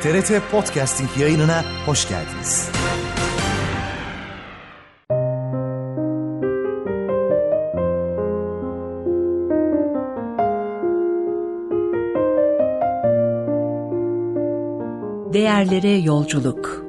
TRT Podcasting yayınına hoş geldiniz. Değerlere yolculuk.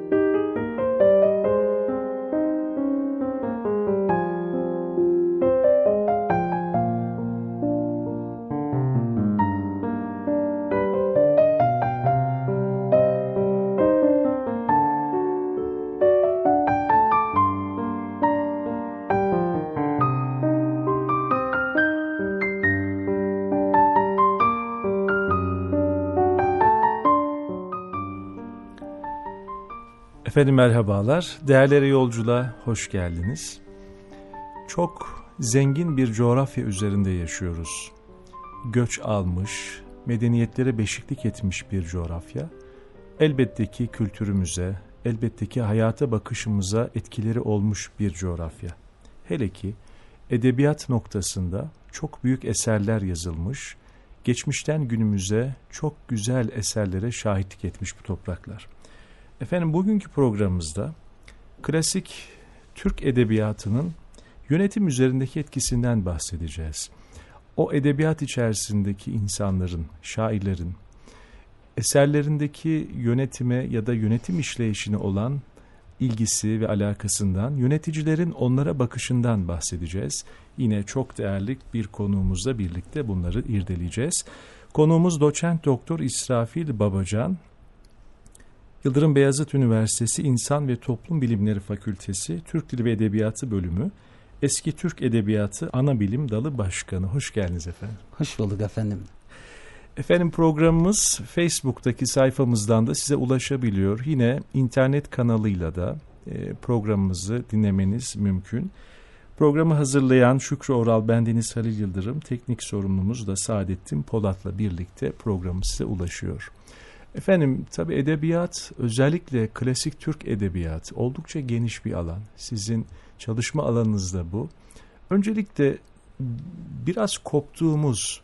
Efendim merhabalar, değerlere yolculuğa hoş geldiniz. Çok zengin bir coğrafya üzerinde yaşıyoruz. Göç almış, medeniyetlere beşiklik etmiş bir coğrafya. Elbette ki kültürümüze, elbette ki hayata bakışımıza etkileri olmuş bir coğrafya. Hele ki edebiyat noktasında çok büyük eserler yazılmış, geçmişten günümüze çok güzel eserlere şahitlik etmiş bu topraklar. Efendim bugünkü programımızda klasik Türk edebiyatının yönetim üzerindeki etkisinden bahsedeceğiz. O edebiyat içerisindeki insanların, şairlerin eserlerindeki yönetime ya da yönetim işleyişine olan ilgisi ve alakasından, yöneticilerin onlara bakışından bahsedeceğiz. Yine çok değerli bir konuğumuzla birlikte bunları irdeleyeceğiz. Konuğumuz Doçent Doktor İsrafil Babacan, Yıldırım Beyazıt Üniversitesi İnsan ve Toplum Bilimleri Fakültesi Türk Dili ve Edebiyatı Bölümü Eski Türk Edebiyatı Anabilim Dalı Başkanı. Hoş geldiniz efendim. Hoş bulduk efendim. Efendim programımız Facebook'taki sayfamızdan da size ulaşabiliyor. Yine internet kanalıyla da programımızı dinlemeniz mümkün. Programı hazırlayan Şükrü Oral, bendeniz Halil Yıldırım, teknik sorumlumuz da Saadettin Polat'la birlikte programı size ulaşıyor. Efendim tabii edebiyat, özellikle klasik Türk edebiyatı oldukça geniş bir alan. Sizin çalışma alanınız da bu. Öncelikle biraz koptuğumuz,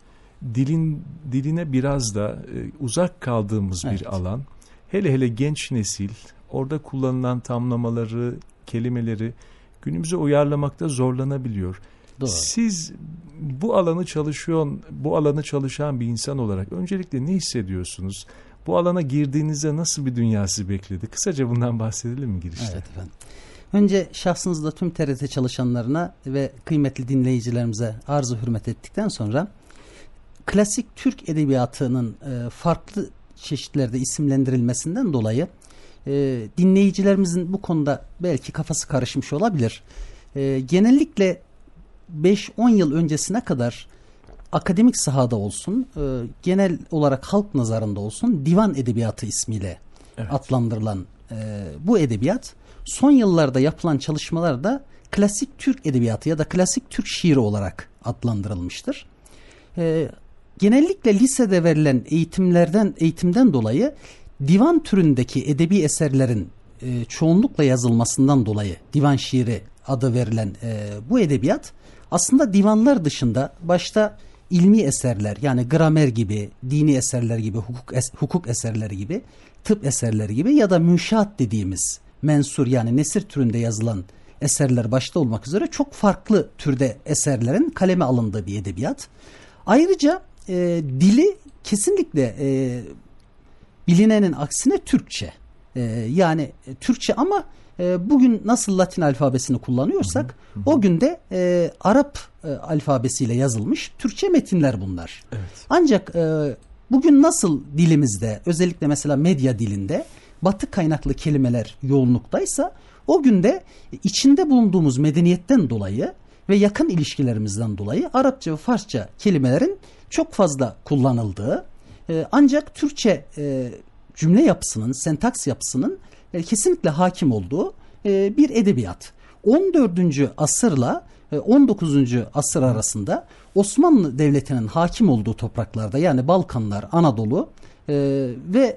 diline biraz da uzak kaldığımız bir alan. Hele hele genç nesil orada kullanılan tamlamaları, kelimeleri günümüze uyarlamakta zorlanabiliyor. Doğru. Siz bu alanı çalışan bir insan olarak öncelikle ne hissediyorsunuz? Bu alana girdiğinizde nasıl bir dünyası bekledi? Kısaca bundan bahsedelim mi girişte? Evet efendim. Önce şahsınızda tüm TRT çalışanlarına ve kıymetli dinleyicilerimize arzu hürmet ettikten sonra klasik Türk edebiyatının farklı çeşitlerde isimlendirilmesinden dolayı dinleyicilerimizin bu konuda belki kafası karışmış olabilir. Genellikle 5-10 yıl öncesine kadar akademik sahada olsun, genel olarak halk nazarında olsun divan edebiyatı ismiyle adlandırılan bu edebiyat son yıllarda yapılan çalışmalarda klasik Türk edebiyatı ya da klasik Türk şiiri olarak adlandırılmıştır. Genellikle lisede verilen eğitimden dolayı divan türündeki edebi eserlerin çoğunlukla yazılmasından dolayı divan şiiri adı verilen bu edebiyat aslında divanlar dışında başta ilmi eserler, yani gramer gibi, dini eserler gibi, hukuk eserleri gibi, tıp eserleri gibi ya da münşaat dediğimiz mensur, yani nesir türünde yazılan eserler başta olmak üzere çok farklı türde eserlerin kaleme alındığı bir edebiyat. Ayrıca dili kesinlikle bilinenin aksine Türkçe. Yani Türkçe ama bugün nasıl Latin alfabesini kullanıyorsak o gün de Arap alfabesiyle yazılmış Türkçe metinler bunlar. Evet. Ancak bugün nasıl dilimizde, özellikle mesela medya dilinde Batı kaynaklı kelimeler yoğunluktaysa, o gün de içinde bulunduğumuz medeniyetten dolayı ve yakın ilişkilerimizden dolayı Arapça ve Farsça kelimelerin çok fazla kullanıldığı, ancak Türkçe cümle yapısının, sentaks yapısının kesinlikle hakim olduğu bir edebiyat. 14. asırla 19. asır arasında Osmanlı Devleti'nin hakim olduğu topraklarda, yani Balkanlar, Anadolu ve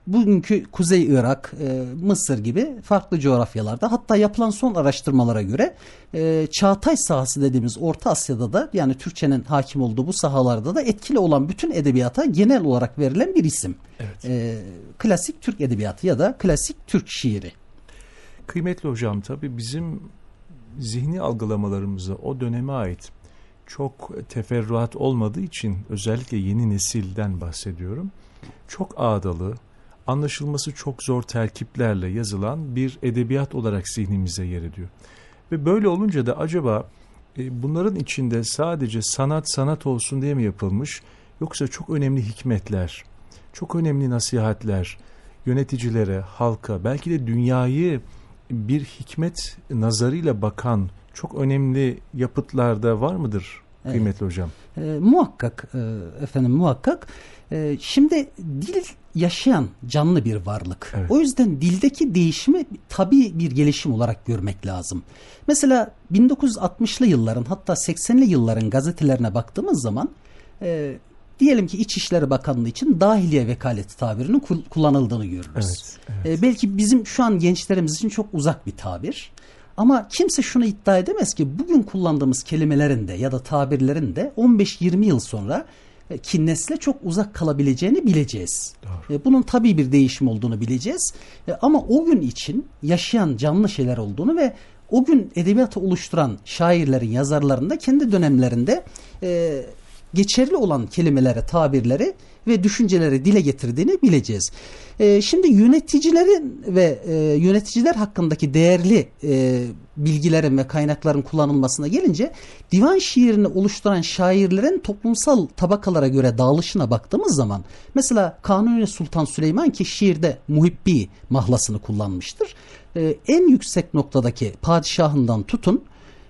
bugünkü Kuzey Irak, Mısır gibi farklı coğrafyalarda, hatta yapılan son araştırmalara göre Çağatay sahası dediğimiz Orta Asya'da da, yani Türkçenin hakim olduğu bu sahalarda da etkili olan bütün edebiyata genel olarak verilen bir isim. Evet. Klasik Türk edebiyatı ya da klasik Türk şiiri. Kıymetli hocam, tabii bizim zihni algılamalarımıza o döneme ait çok teferruat olmadığı için, özellikle yeni nesilden bahsediyorum, çok ağdalı, anlaşılması çok zor terkiplerle yazılan bir edebiyat olarak zihnimize yer ediyor. Ve böyle olunca da acaba bunların içinde sadece sanat olsun diye mi yapılmış, yoksa çok önemli hikmetler, çok önemli nasihatler yöneticilere, halka, belki de dünyayı bir hikmet nazarıyla bakan çok önemli yapıtlarda var mıdır kıymetli hocam? Muhakkak efendim, muhakkak. Şimdi dil yaşayan canlı bir varlık. Evet. O yüzden dildeki değişimi tabii bir gelişim olarak görmek lazım. Mesela 1960'lı yılların, hatta 80'li yılların gazetelerine baktığımız zaman diyelim ki İçişleri Bakanlığı için dahiliye vekaleti tabirinin kullanıldığını görürüz. Evet. Belki bizim şu an gençlerimiz için çok uzak bir tabir. Ama kimse şunu iddia edemez ki bugün kullandığımız kelimelerin de ya da tabirlerin de 15-20 yıl sonra ki nesle çok uzak kalabileceğini bileceğiz. Bunun tabii bir değişim olduğunu bileceğiz. Ama o gün için yaşayan canlı şeyler olduğunu ve o gün edebiyatı oluşturan şairlerin, yazarların da kendi dönemlerinde geçerli olan kelimeleri, tabirleri ve düşünceleri dile getirdiğini bileceğiz. Şimdi yöneticilerin ve yöneticiler hakkındaki değerli bilgilerin ve kaynakların kullanılmasına gelince, divan şiirini oluşturan şairlerin toplumsal tabakalara göre dağılışına baktığımız zaman, mesela Kanuni Sultan Süleyman ki şiirde muhibbi mahlasını kullanmıştır. En yüksek noktadaki padişahından tutun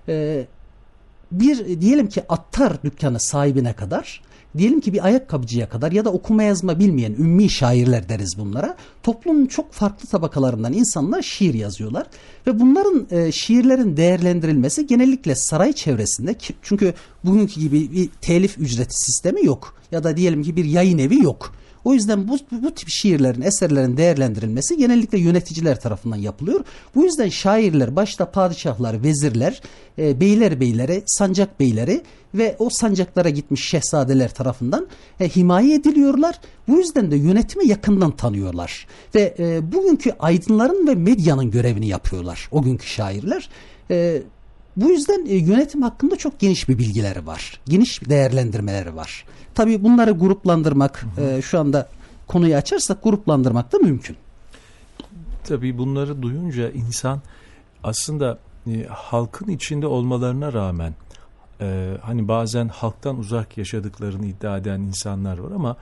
bir diyelim ki attar dükkanı sahibine kadar, diyelim ki bir ayakkabıcıya kadar ya da okuma yazma bilmeyen ümmi şairler deriz bunlara. Toplumun çok farklı tabakalarından insanlar şiir yazıyorlar ve bunların şiirlerin değerlendirilmesi genellikle saray çevresinde, çünkü bugünkü gibi bir telif ücreti sistemi yok ya da diyelim ki bir yayın evi yok. O yüzden bu tip şiirlerin, eserlerin değerlendirilmesi genellikle yöneticiler tarafından yapılıyor. Bu yüzden şairler, başta padişahlar, vezirler, beyleri, sancak beyleri ve o sancaklara gitmiş şehzadeler tarafından himaye ediliyorlar. Bu yüzden de yönetimi yakından tanıyorlar. Ve bugünkü aydınların ve medyanın görevini yapıyorlar o günkü şairler. Bu yüzden yönetim hakkında çok geniş bir bilgileri var. Geniş değerlendirmeleri var. Tabii bunları gruplandırmak, şu anda konuyu açarsak gruplandırmak da mümkün. Tabii bunları duyunca insan aslında halkın içinde olmalarına rağmen, hani bazen halktan uzak yaşadıklarını iddia eden insanlar var ama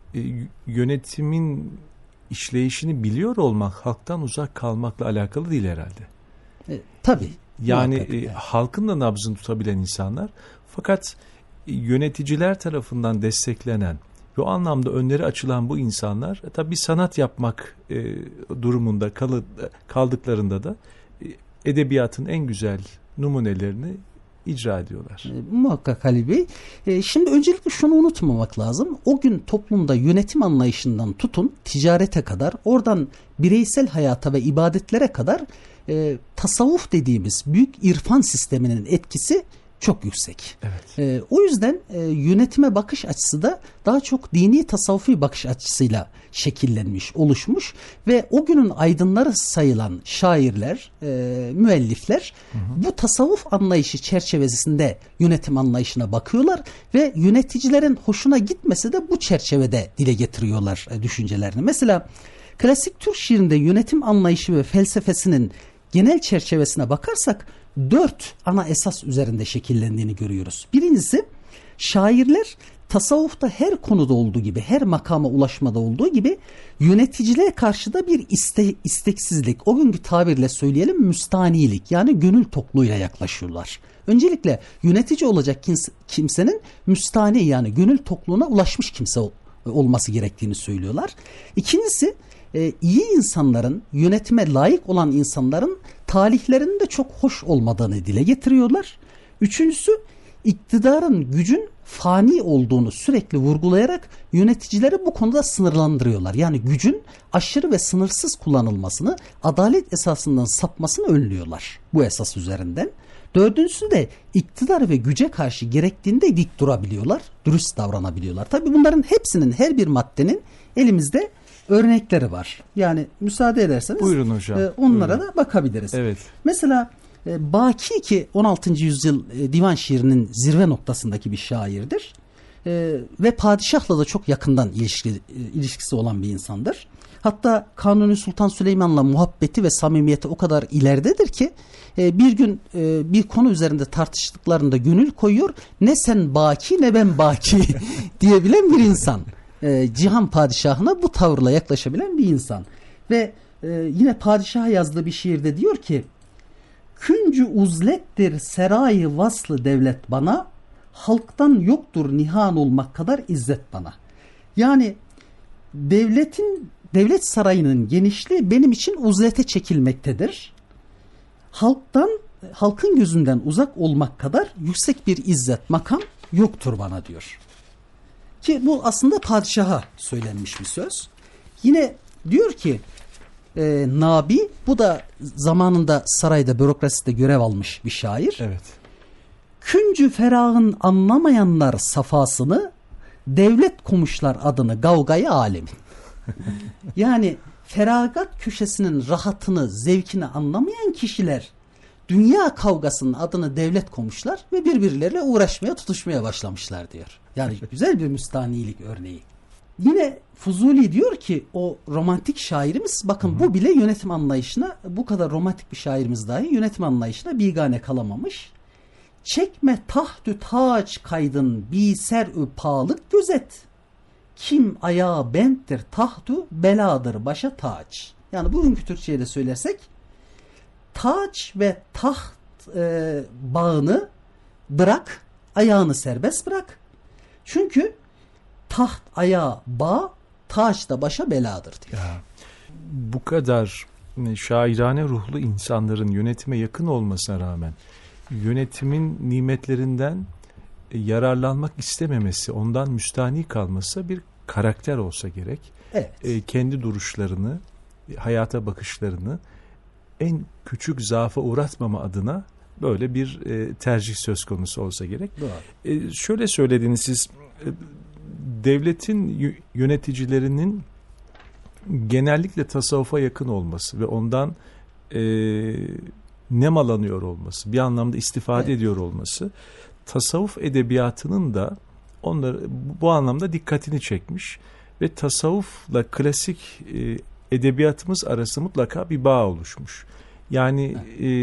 yönetimin işleyişini biliyor olmak halktan uzak kalmakla alakalı değil herhalde. Tabii. Yani halkın da nabzını tutabilen insanlar, fakat yöneticiler tarafından desteklenen ve o anlamda önleri açılan bu insanlar tabii sanat yapmak durumunda kaldıklarında da edebiyatın en güzel numunelerini icra ediyorlar. Muhakkak Ali Bey. Şimdi öncelikle şunu unutmamak lazım. O gün toplumda yönetim anlayışından tutun ticarete kadar, oradan bireysel hayata ve ibadetlere kadar tasavvuf dediğimiz büyük irfan sisteminin etkisi çok yüksek. Evet. O yüzden yönetime bakış açısı da daha çok dini tasavvufi bakış açısıyla şekillenmiş, oluşmuş ve o günün aydınları sayılan şairler, müellifler bu tasavvuf anlayışı çerçevesinde yönetim anlayışına bakıyorlar ve yöneticilerin hoşuna gitmese de bu çerçevede dile getiriyorlar düşüncelerini. Mesela klasik Türk şiirinde yönetim anlayışı ve felsefesinin genel çerçevesine bakarsak 4 ana esas üzerinde şekillendiğini görüyoruz. Birincisi, şairler tasavvufta her konuda olduğu gibi, her makama ulaşmada olduğu gibi yöneticiliğe karşı da bir isteksizlik, o günkü tabirle söyleyelim müstanilik, yani gönül tokluğuyla yaklaşıyorlar. Öncelikle yönetici olacak kimsenin müstani, yani gönül tokluğuna ulaşmış kimse olması gerektiğini söylüyorlar. İkincisi, iyi insanların, yönetime layık olan insanların talihlerinin de çok hoş olmadığını dile getiriyorlar. Üçüncüsü, iktidarın gücün fani olduğunu sürekli vurgulayarak yöneticileri bu konuda sınırlandırıyorlar. Yani gücün aşırı ve sınırsız kullanılmasını, adalet esasından sapmasını önlüyorlar bu esas üzerinden. Dördüncüsü de iktidar ve güce karşı gerektiğinde dik durabiliyorlar, dürüst davranabiliyorlar. Tabii bunların hepsinin, her bir maddenin elimizde örnekleri var. Yani müsaade ederseniz buyurun hocam, onlara buyurun da bakabiliriz. Evet. Mesela Baki, ki 16. yüzyıl divan şiirinin zirve noktasındaki bir şairdir. Ve padişahla da çok yakından ilişkisi olan bir insandır. Hatta Kanuni Sultan Süleyman'la muhabbeti ve samimiyeti o kadar ileridedir ki bir gün bir konu üzerinde tartıştıklarında gönül koyuyor. Ne sen Baki ne ben Baki diyebilen bir insan. Cihan padişahına bu tavırla yaklaşabilen bir insan. Ve yine padişaha yazdığı bir şiirde diyor ki: Küncü uzlettir serayı vaslı devlet bana, halktan yoktur nihan olmak kadar izzet bana. Yani devlet sarayının genişliği benim için uzlete çekilmektedir. Halkın gözünden uzak olmak kadar yüksek bir izzet, makam yoktur bana diyor. Ki bu aslında padişaha söylenmiş bir söz. Yine diyor ki Nabi, bu da zamanında sarayda, bürokraside görev almış bir şair. Evet. Küncü ferahın anlamayanlar safasını, devlet komuşlar adını gavgayı alemin. Yani feragat köşesinin rahatını, zevkini anlamayan kişiler dünya kavgasının adını devlet komuşlar ve birbirleriyle uğraşmaya, tutuşmaya başlamışlar diyor. Yani güzel bir müstahnilik örneği. Yine Fuzuli diyor ki, o romantik şairimiz, bakın bu bile yönetim anlayışına, bu kadar romantik bir şairimiz dahi yönetim anlayışına bigane kalamamış. Çekme tahtü taç kaydın biser-ü pahalık gözet. Kim ayağı benttir tahtü beladır başa taç. Yani bugünkü Türkçe'ye de söylersek, taç ve taht bağını bırak, ayağını serbest bırak. Çünkü taht ayağa bağ, taç da başa beladır diyor. Ya, bu kadar şairane ruhlu insanların yönetime yakın olmasına rağmen yönetimin nimetlerinden yararlanmak istememesi, ondan müstahni kalması bir karakter olsa gerek. Evet. Kendi duruşlarını, hayata bakışlarını en küçük zaafa uğratmama adına böyle bir tercih söz konusu olsa gerek. Şöyle söylediniz siz, devletin yöneticilerinin genellikle tasavvufa yakın olması ve ondan nemalanıyor olması, bir anlamda istifade ediyor olması, tasavvuf edebiyatının da onları bu anlamda dikkatini çekmiş ve tasavvufla klasik edebiyatımız arası mutlaka bir bağ oluşmuş. Yani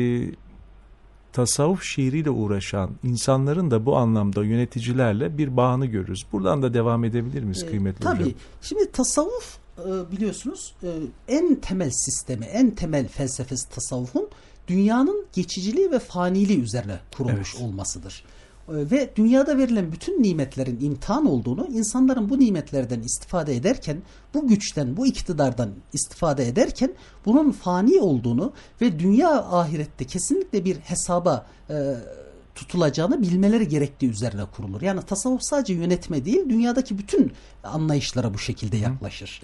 tasavvuf şiiriyle uğraşan insanların da bu anlamda yöneticilerle bir bağını görürüz. Buradan da devam edebilir miyiz kıymetli hocam? Tabii. Şimdi tasavvuf biliyorsunuz en temel sistemi, en temel felsefesi tasavvufun dünyanın geçiciliği ve faniliği üzerine kurulmuş olmasıdır. Ve dünyada verilen bütün nimetlerin imtihan olduğunu, insanların bu nimetlerden istifade ederken, bu güçten, bu iktidardan istifade ederken bunun fani olduğunu ve dünya ahirette kesinlikle bir hesaba tutulacağını bilmeleri gerektiği üzerine kurulur. Yani tasavvuf sadece yönetme değil, dünyadaki bütün anlayışlara bu şekilde yaklaşır.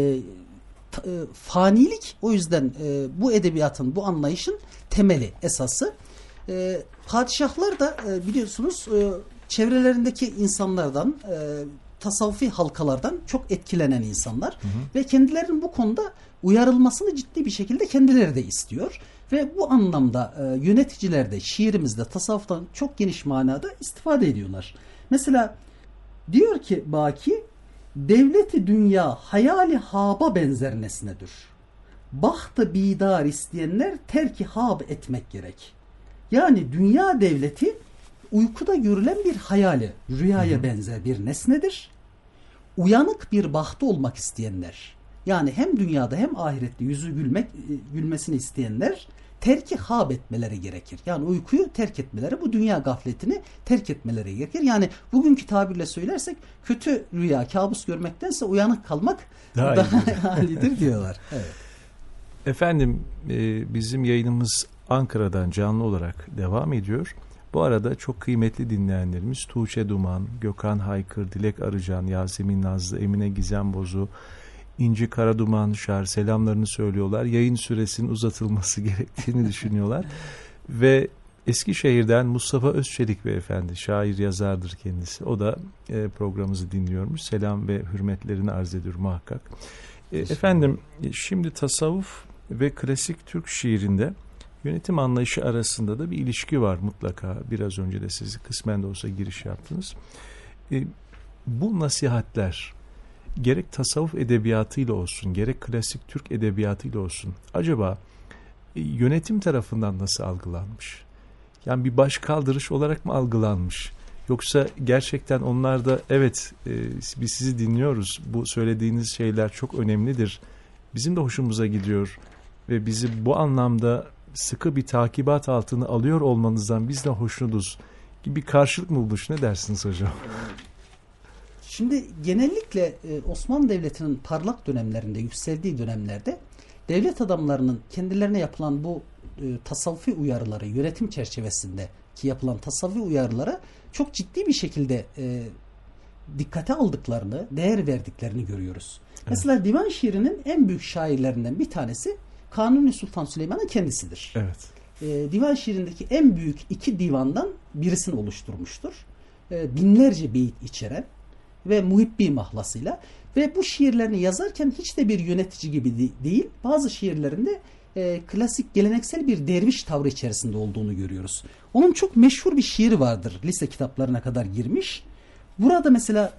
Fanilik o yüzden bu edebiyatın, bu anlayışın temeli, esası. Padişahlar da biliyorsunuz çevrelerindeki insanlardan, tasavvufi halkalardan çok etkilenen insanlar ve kendilerinin bu konuda uyarılmasını ciddi bir şekilde kendileri de istiyor ve bu anlamda yöneticiler de şiirimizde tasavvuftan çok geniş manada istifade ediyorlar. Mesela diyor ki Baki, devleti dünya hayali haba benzer nesnedir. Bahtı bidar isteyenler terki hab etmek gerek. Yani dünya devleti uykuda görülen bir hayali, rüyaya benzer bir nesnedir. Uyanık bir bahtı olmak isteyenler, yani hem dünyada hem ahirette yüzü gülmesini isteyenler terki hab etmeleri gerekir. Yani uykuyu terk etmeleri, bu dünya gafletini terk etmeleri gerekir. Yani bugünkü tabirle söylersek kötü rüya, kabus görmektense uyanık kalmak daha halidir diyorlar. Evet. Efendim bizim yayınımız Ankara'dan canlı olarak devam ediyor. Bu arada çok kıymetli dinleyenlerimiz Tuğçe Duman, Gökhan Haykır, Dilek Arıcan, Yasemin Nazlı, Emine Gizem Bozu, İnci Karaduman, Şar selamlarını söylüyorlar. Yayın süresinin uzatılması gerektiğini düşünüyorlar. Ve Eskişehir'den Mustafa Özçelik beyefendi, şair yazardır kendisi. O da programımızı dinliyormuş. Selam ve hürmetlerini arz ediyor muhakkak. Efendim, şimdi tasavvuf ve klasik Türk şiirinde yönetim anlayışı arasında da bir ilişki var mutlaka. Biraz önce de siz kısmen de olsa giriş yaptınız. Bu nasihatler gerek tasavvuf edebiyatıyla olsun, gerek klasik Türk edebiyatıyla olsun, acaba yönetim tarafından nasıl algılanmış? Yani bir başkaldırış olarak mı algılanmış? Yoksa gerçekten onlar da evet biz sizi dinliyoruz, bu söylediğiniz şeyler çok önemlidir, bizim de hoşumuza gidiyor ve bizi bu anlamda sıkı bir takibat altına alıyor olmanızdan biz de hoşnutuz gibi bir karşılık mı bulmuş? Ne dersiniz hocam? Şimdi genellikle Osmanlı Devleti'nin parlak dönemlerinde, yükseldiği dönemlerde devlet adamlarının kendilerine yapılan bu tasavvufi uyarıları, yönetim çerçevesindeki yapılan tasavvufi uyarılara çok ciddi bir şekilde dikkate aldıklarını, değer verdiklerini görüyoruz. Evet. Mesela divan şiirinin en büyük şairlerinden bir tanesi Kanuni Sultan Süleyman'ın kendisidir. Evet. Divan şiirindeki en büyük 2 divandan birisini oluşturmuştur. Binlerce beyit içeren ve muhibbi mahlasıyla ve bu şiirlerini yazarken hiç de bir yönetici gibi değil, bazı şiirlerinde klasik geleneksel bir derviş tavrı içerisinde olduğunu görüyoruz. Onun çok meşhur bir şiiri vardır, lise kitaplarına kadar girmiş. Burada mesela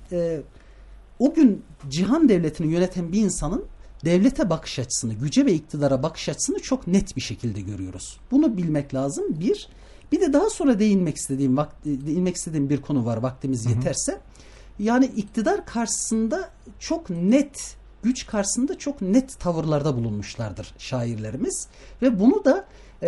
o gün cihan devletini yöneten bir insanın devlete bakış açısını, güce ve iktidara bakış açısını çok net bir şekilde görüyoruz. Bunu bilmek lazım. Bir de daha sonra değinmek istediğim bir konu var, vaktimiz yeterse. Yani iktidar karşısında çok net, güç karşısında çok net tavırlarda bulunmuşlardır şairlerimiz. Ve bunu da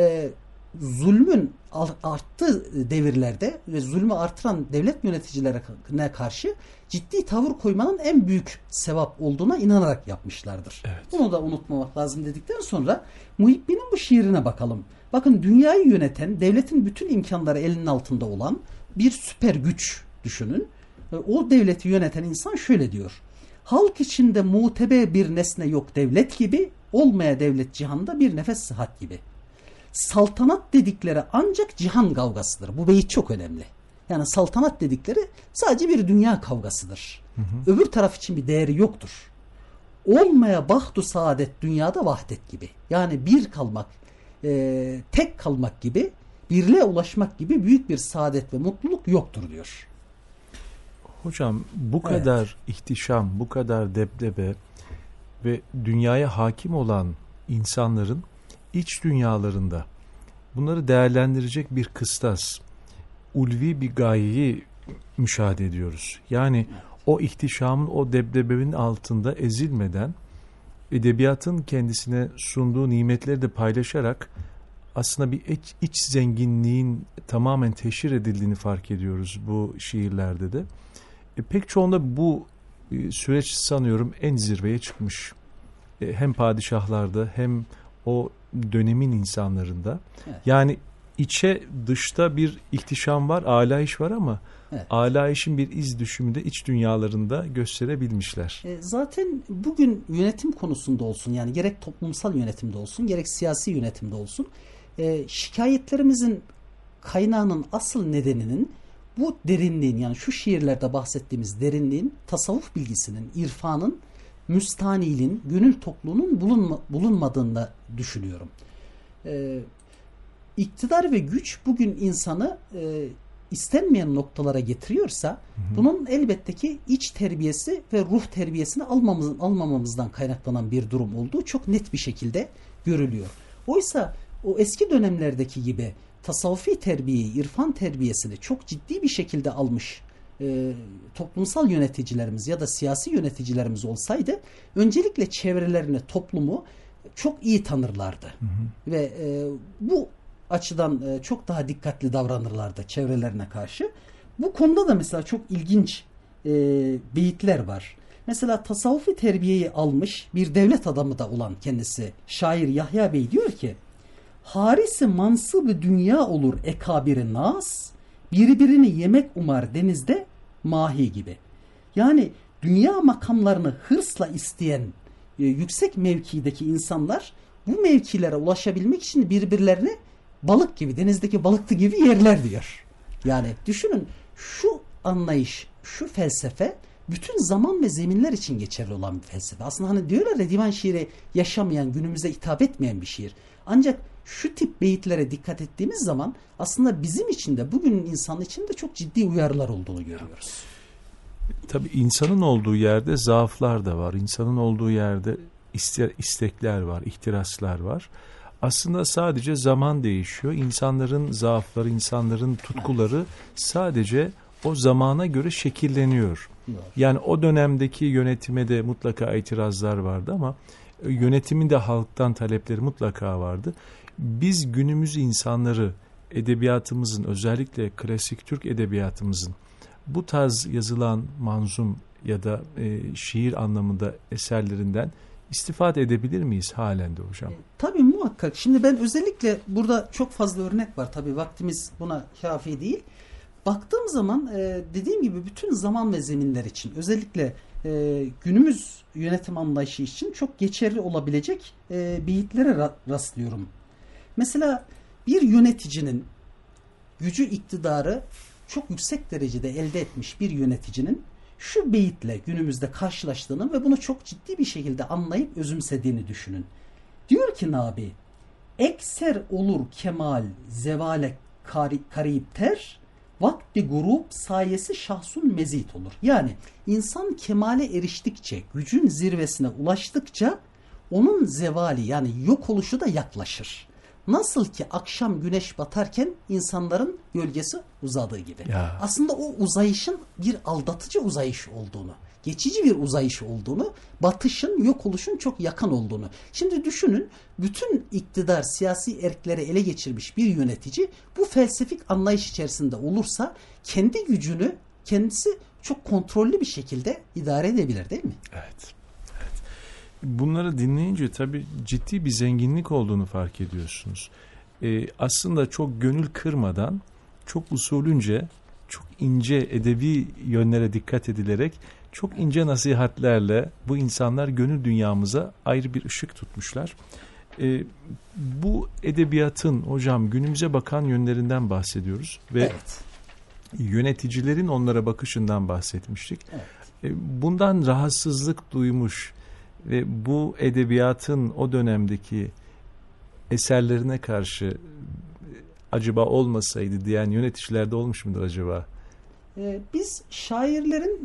zulmün arttığı devirlerde ve zulmü artıran devlet yöneticilerine karşı ciddi tavır koymanın en büyük sevap olduğuna inanarak yapmışlardır. Evet. Bunu da unutmamak lazım dedikten sonra Muhibbi'nin bu şiirine bakalım. Bakın, dünyayı yöneten, devletin bütün imkanları elinin altında olan bir süper güç düşünün. O devleti yöneten insan şöyle diyor: halk içinde muteber bir nesne yok devlet gibi, olmaya devlet cihanda bir nefes sıhhat gibi. Saltanat dedikleri ancak cihan kavgasıdır. Bu beyit çok önemli. Yani saltanat dedikleri sadece bir dünya kavgasıdır. Öbür taraf için bir değeri yoktur. Olmaya bahtu saadet dünyada vahdet gibi. Yani bir kalmak, tek kalmak gibi, birliğe ulaşmak gibi büyük bir saadet ve mutluluk yoktur diyor. Hocam, bu kadar ihtişam, bu kadar debdebe ve dünyaya hakim olan insanların iç dünyalarında bunları değerlendirecek bir kıstas, ulvi bir gayeyi müşahede ediyoruz. Yani o ihtişamın, o debdebenin altında ezilmeden edebiyatın kendisine sunduğu nimetleri de paylaşarak aslında bir iç zenginliğin tamamen teşhir edildiğini fark ediyoruz bu şiirlerde de. Pek çoğunda bu süreç sanıyorum en zirveye çıkmış. Hem padişahlarda hem o dönemin insanlarında. Evet. Yani içe dışta bir ihtişam var, alayış var ama alayişin bir iz düşümü de iç dünyalarında gösterebilmişler. Zaten bugün yönetim konusunda olsun, yani gerek toplumsal yönetimde olsun, gerek siyasi yönetimde olsun, şikayetlerimizin kaynağının asıl nedeninin bu derinliğin, yani şu şiirlerde bahsettiğimiz derinliğin, tasavvuf bilgisinin, irfanın, müstaniliğin, gönül tokluğunun bulunmadığını düşünüyorum. İktidar ve güç bugün insanı istenmeyen noktalara getiriyorsa, bunun elbette ki iç terbiyesi ve ruh terbiyesini almamamızdan kaynaklanan bir durum olduğu çok net bir şekilde görülüyor. Oysa o eski dönemlerdeki gibi tasavvufi terbiyeyi, irfan terbiyesini çok ciddi bir şekilde almış toplumsal yöneticilerimiz ya da siyasi yöneticilerimiz olsaydı, öncelikle çevrelerini, toplumu çok iyi tanırlardı. Ve bu açıdan çok daha dikkatli davranırlardı çevrelerine karşı. Bu konuda da mesela çok ilginç beyitler var. Mesela tasavvufi terbiyeyi almış bir devlet adamı da olan kendisi şair Yahya Bey diyor ki: harisi mansıbı dünya olur ekabiri nas, birbirini yemek umar denizde mahi gibi. Yani dünya makamlarını hırsla isteyen yüksek mevkideki insanlar bu mevkilere ulaşabilmek için birbirlerini balık gibi, denizdeki balıktı gibi yerler diyor. Yani düşünün, şu anlayış, şu felsefe bütün zaman ve zeminler için geçerli olan bir felsefe. Aslında hani diyorlar ya, divan şiiri yaşamayan, günümüze hitap etmeyen bir şiir. Ancak şu tip beyitlere dikkat ettiğimiz zaman aslında bizim için de, bugünün insanı için de çok ciddi uyarılar olduğunu görüyoruz. Tabii insanın olduğu yerde zaaflar da var. İnsanın olduğu yerde istekler var, ihtiraslar var. Aslında sadece zaman değişiyor. İnsanların zaafları, insanların tutkuları sadece o zamana göre şekilleniyor. Yani o dönemdeki yönetime de mutlaka itirazlar vardı ama yönetimin de halktan talepleri mutlaka vardı. Biz günümüz insanları, edebiyatımızın, özellikle klasik Türk edebiyatımızın bu tarz yazılan manzum ya da şiir anlamında eserlerinden istifade edebilir miyiz halen de hocam? Tabii muhakkak. Şimdi ben özellikle burada çok fazla örnek var. Tabii vaktimiz buna kafi değil. Baktığım zaman dediğim gibi bütün zaman ve zeminler için, özellikle günümüz yönetim anlayışı için çok geçerli olabilecek beyitlere rastlıyorum. Mesela bir yöneticinin gücü, iktidarı çok yüksek derecede elde etmiş bir yöneticinin şu beyitle günümüzde karşılaştığını ve bunu çok ciddi bir şekilde anlayıp özümsediğini düşünün. Diyor ki Nabi, ekser olur kemal zevale karib ter, vakti grup sayesi şahsun mezit olur. Yani insan kemale eriştikçe, gücün zirvesine ulaştıkça onun zevali, yani yok oluşu da yaklaşır. Nasıl ki akşam güneş batarken insanların gölgesi uzadığı gibi. Ya. Aslında o uzayışın bir aldatıcı uzayış olduğunu, geçici bir uzayış olduğunu, batışın, yok oluşun çok yakın olduğunu. Şimdi düşünün, bütün iktidar, siyasi erkleri ele geçirmiş bir yönetici bu felsefik anlayış içerisinde olursa kendi gücünü kendisi çok kontrollü bir şekilde idare edebilir, değil mi? Evet. Bunları dinleyince tabii ciddi bir zenginlik olduğunu fark ediyorsunuz. Aslında çok gönül kırmadan, çok usulünce, çok ince edebi yönlere dikkat edilerek, çok ince nasihatlerle bu insanlar gönül dünyamıza ayrı bir ışık tutmuşlar. Bu edebiyatın hocam günümüze bakan yönlerinden bahsediyoruz ve evet, yöneticilerin onlara bakışından bahsetmiştik. Evet. Bundan rahatsızlık duymuş ve bu edebiyatın o dönemdeki eserlerine karşı acaba olmasaydı diyen yöneticiler de olmuş mudur acaba? Biz şairlerin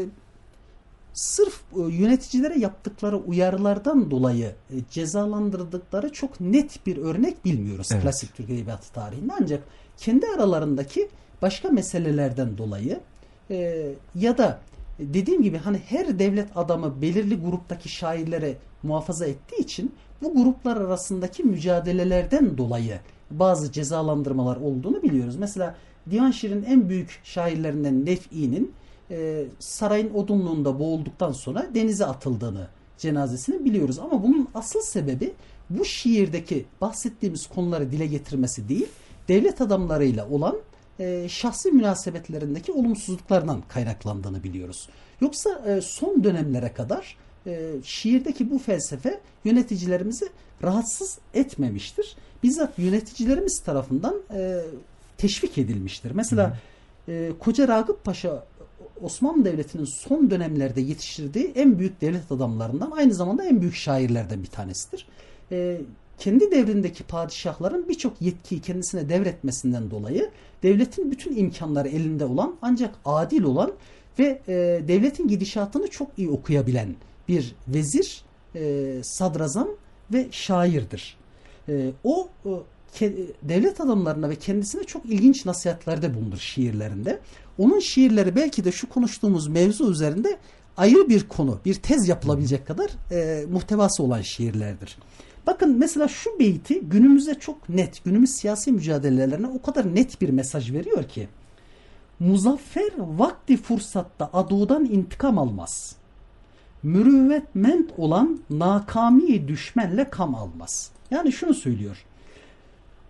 sırf yöneticilere yaptıkları uyarılardan dolayı cezalandırdıkları çok net bir örnek bilmiyoruz, evet, klasik Türk Edebiyatı tarihinde. Ancak kendi aralarındaki başka meselelerden dolayı ya da dediğim gibi hani her devlet adamı belirli gruptaki şairlere muhafaza ettiği için bu gruplar arasındaki mücadelelerden dolayı bazı cezalandırmalar olduğunu biliyoruz. Mesela divan şiirinin en büyük şairlerinden Nef'i'nin sarayın odunluğunda boğulduktan sonra denize atıldığını, cenazesini biliyoruz. Ama bunun asıl sebebi bu şiirdeki bahsettiğimiz konuları dile getirmesi değil, devlet adamlarıyla olan şahsi münasebetlerindeki olumsuzluklardan kaynaklandığını biliyoruz. Yoksa son dönemlere kadar şiirdeki bu felsefe yöneticilerimizi rahatsız etmemiştir. Bizzat yöneticilerimiz tarafından teşvik edilmiştir. Mesela Koca Ragıp Paşa Osmanlı Devleti'nin son dönemlerde yetiştirdiği en büyük devlet adamlarından, aynı zamanda en büyük şairlerden bir tanesidir. Kendi devrindeki padişahların birçok yetkiyi kendisine devretmesinden dolayı devletin bütün imkanları elinde olan, ancak adil olan ve devletin gidişatını çok iyi okuyabilen bir vezir, sadrazam ve şairdir. O devlet adamlarına ve kendisine çok ilginç nasihatlerde bulunur şiirlerinde. Onun şiirleri belki de şu konuştuğumuz mevzu üzerinde ayrı bir konu, bir tez yapılabilecek kadar muhtevası olan şiirlerdir. Bakın mesela şu beyti günümüze çok net, günümüz siyasi mücadelelerine o kadar net bir mesaj veriyor ki: Muzaffer vakti fırsatta adudan intikam almaz. Mürüvvetment olan nakami düşmenle kam almaz. Yani şunu söylüyor: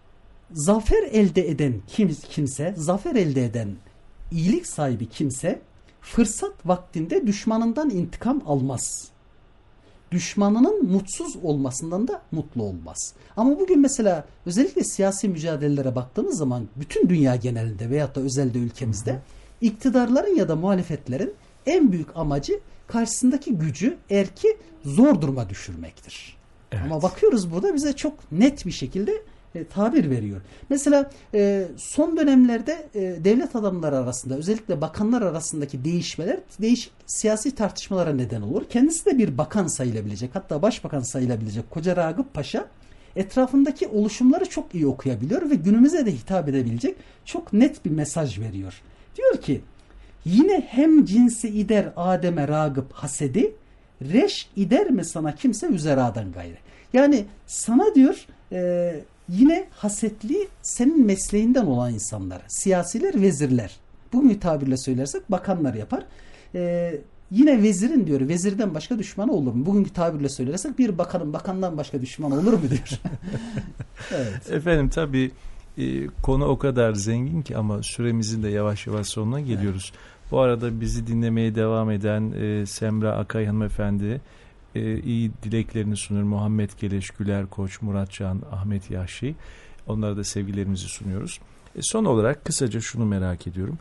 zafer elde eden kimse, zafer elde eden iyilik sahibi kimse fırsat vaktinde düşmanından intikam almaz. Düşmanının mutsuz olmasından da mutlu olmaz. Ama bugün mesela özellikle siyasi mücadelelere baktığımız zaman bütün dünya genelinde veyahut da özelde ülkemizde iktidarların ya da muhalefetlerin en büyük amacı karşısındaki gücü, erki zor duruma düşürmektir. Evet. Ama bakıyoruz burada bize çok net bir şekilde tabir veriyor. Mesela son dönemlerde devlet adamları arasında, özellikle bakanlar arasındaki değişmeler değişik siyasi tartışmalara neden olur. Kendisi de bir bakan sayılabilecek, hatta başbakan sayılabilecek Koca Ragıp Paşa etrafındaki oluşumları çok iyi okuyabiliyor ve günümüze de hitap edebilecek çok net bir mesaj veriyor. Diyor ki, yine hem cinsi ider Adem'e Ragıp hasedi, reşk ider mi sana kimse üzeradan gayrı. Yani sana diyor yine hasetli senin mesleğinden olan insanlar, siyasiler, vezirler. Bu tabirle söylersek bakanlar yapar. Yine vezirin diyor, vezirden başka düşmanı olur mu? Bugünkü tabirle söylersek bir bakanın bakandan başka düşmanı olur mu diyor. Evet. Efendim tabii konu o kadar zengin ki ama süremizin de yavaş yavaş sonuna geliyoruz. Evet. Bu arada bizi dinlemeye devam eden Semra Akay hanımefendi iyi dileklerini sunuyor. Muhammed Geleş, Güler Koç, Murat Can, Ahmet Yahşi. Onlara da sevgilerimizi sunuyoruz. Son olarak kısaca şunu merak ediyorum.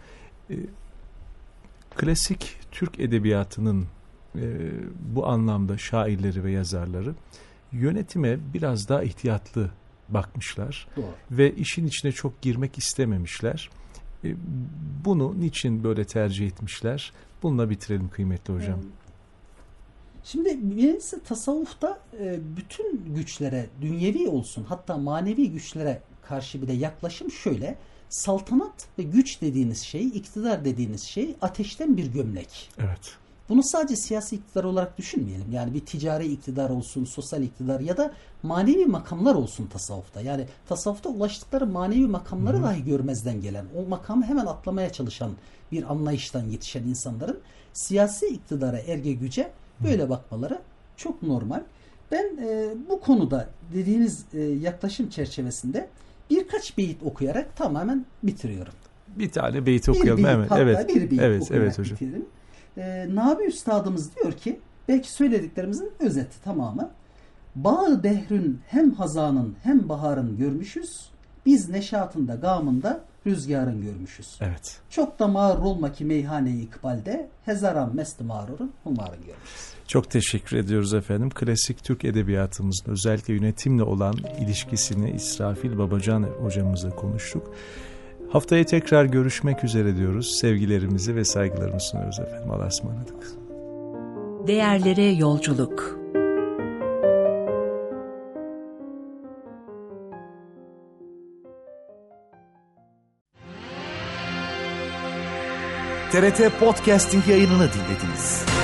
Klasik Türk edebiyatının bu anlamda şairleri ve yazarları yönetime biraz daha ihtiyatlı bakmışlar. Doğru. Ve işin içine çok girmek istememişler. Bunu niçin böyle tercih etmişler? Bununla bitirelim kıymetli hocam. Şimdi birincisi tasavvufta bütün güçlere, dünyevi olsun hatta manevi güçlere karşı bir de yaklaşım şöyle: saltanat ve güç dediğiniz şey, iktidar dediğiniz şey ateşten bir gömlek. Evet. Bunu sadece siyasi iktidar olarak düşünmeyelim. Yani bir ticari iktidar olsun, sosyal iktidar ya da manevi makamlar olsun tasavvufta. Yani tasavvufta ulaştıkları manevi makamları dahi görmezden gelen, o makamı hemen atlamaya çalışan bir anlayıştan yetişen insanların siyasi iktidara, erge güce böyle bakmaları çok normal. Ben bu konuda dediğiniz yaklaşım çerçevesinde birkaç beyit okuyarak tamamen bitiriyorum. Bir tane beyit okuyalım hemen. Evet. Bir beyit evet hocam. Bitirelim. Nabi Üstadımız diyor ki, belki söylediklerimizin özeti tamamı: Bağı dehrün hem hazanın hem baharın görmüşüz, biz neşatında gamında rüzgarın görmüşüz. Evet. Çok da mağrur olma ki meyhane-i ikbalde, hezaran mest-i mağrurun humarın görmüşüz. Çok teşekkür ediyoruz efendim. Klasik Türk edebiyatımızın özellikle yönetimle olan ilişkisini İsrafil Babacan hocamızla konuştuk. Haftaya tekrar görüşmek üzere diyoruz. Sevgilerimizi ve saygılarımızı sunuyoruz efendim. Allah'a ısmarladık. Değerlere yolculuk. TRT Podcasting yayınını dinlediniz.